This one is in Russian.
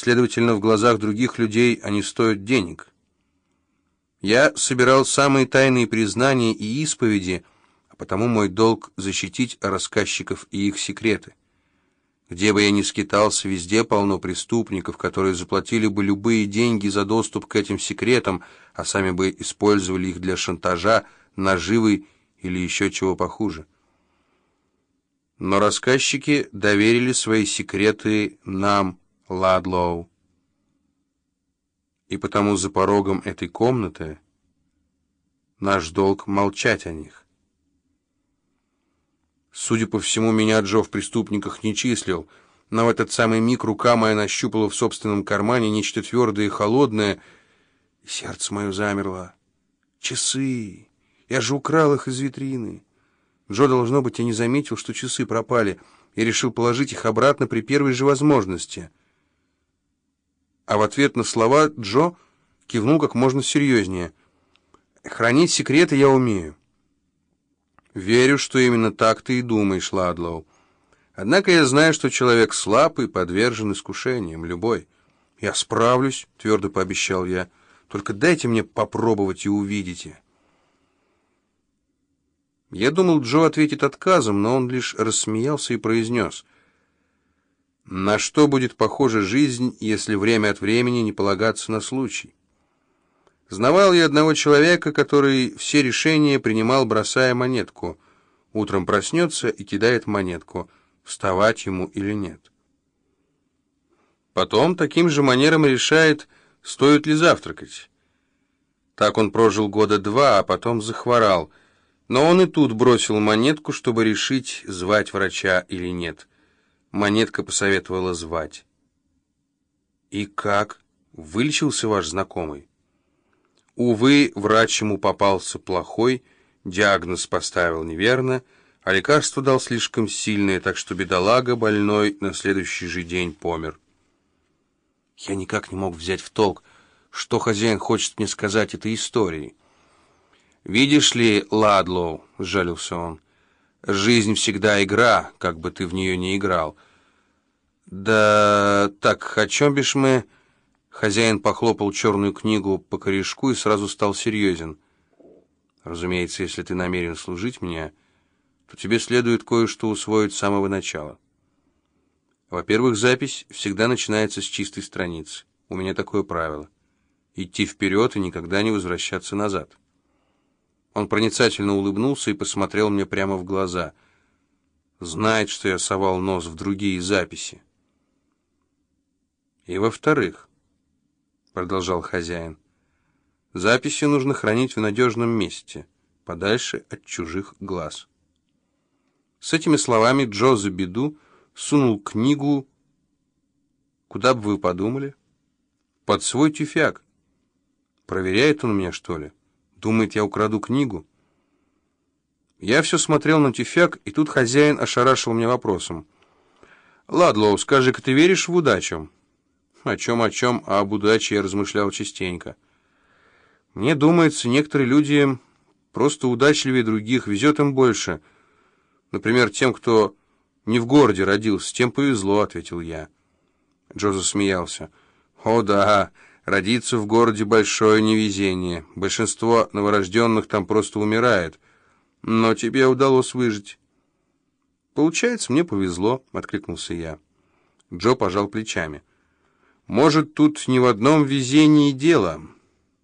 Следовательно, в глазах других людей они стоят денег. Я собирал самые тайные признания и исповеди, а потому мой долг — защитить рассказчиков и их секреты. Где бы я ни скитался, везде полно преступников, которые заплатили бы любые деньги за доступ к этим секретам, а сами бы использовали их для шантажа, наживы или еще чего похуже. Но рассказчики доверили свои секреты нам, Ладлоу. И потому за порогом этой комнаты наш долг молчать о них. Судя по всему, меня Джо в преступниках не числил, но в этот самый миг рука моя нащупала в собственном кармане нечто твердое и холодное, и сердце мое замерло. Часы! Я же украл их из витрины. Джо, должно быть, и не заметил, что часы пропали, и решил положить их обратно при первой же возможности. А в ответ на слова Джо кивнул как можно серьезнее. «Хранить секреты я умею». «Верю, что именно так ты и думаешь, Ладлоу. Однако я знаю, что человек слаб и подвержен искушениям, любой». «Я справлюсь», — твердо пообещал я. «Только дайте мне попробовать и увидите». Я думал, Джо ответит отказом, но он лишь рассмеялся и произнес: «На что будет похожа жизнь, если время от времени не полагаться на случай?» Знавал я одного человека, который все решения принимал, бросая монетку. Утром проснется и кидает монетку, вставать ему или нет. Потом таким же манером решает, стоит ли завтракать. Так он прожил года 2, а потом захворал. Но он и тут бросил монетку, чтобы решить, звать врача или нет. Монетка посоветовала звать. «И как? Вылечился ваш знакомый?» Увы, врач ему попался плохой, диагноз поставил неверно, а лекарство дал слишком сильное, так что бедолага больной на следующий же день помер. Я никак не мог взять в толк, что хозяин хочет мне сказать этой историей. «Видишь ли, Ладлоу, — сжалился он, — жизнь всегда игра, как бы ты в нее ни играл. Да так, о чем бишь мы...» Хозяин похлопал черную книгу по корешку и сразу стал серьезен. «Разумеется, если ты намерен служить мне, то тебе следует кое-что усвоить с самого начала. Во-первых, запись всегда начинается с чистой страницы. У меня такое правило. Идти вперед и никогда не возвращаться назад». Он проницательно улыбнулся и посмотрел мне прямо в глаза. Знает, что я совал нос в другие записи. «И во-вторых, — продолжал хозяин, — записи нужно хранить в надежном месте, подальше от чужих глаз». С этими словами Джо Забиду сунул книгу, куда бы вы подумали, под свой тюфяк. Проверяет он меня, что ли? Думает, я украду книгу? Я все смотрел на тюфяк, и тут хозяин ошарашил меня вопросом. «Ладлоу, скажи-ка, ты веришь в удачу?» О чем, а об удаче я размышлял частенько. Мне думается, некоторые люди просто удачливее других, везет им больше. Например, тем, кто не в городе родился, тем повезло, — ответил я. Джо засмеялся. «О да, родиться в городе — большое невезение. Большинство новорожденных там просто умирает. Но тебе удалось выжить». «Получается, мне повезло», — откликнулся я. Джо пожал плечами. «Может, тут не в одном везении дело.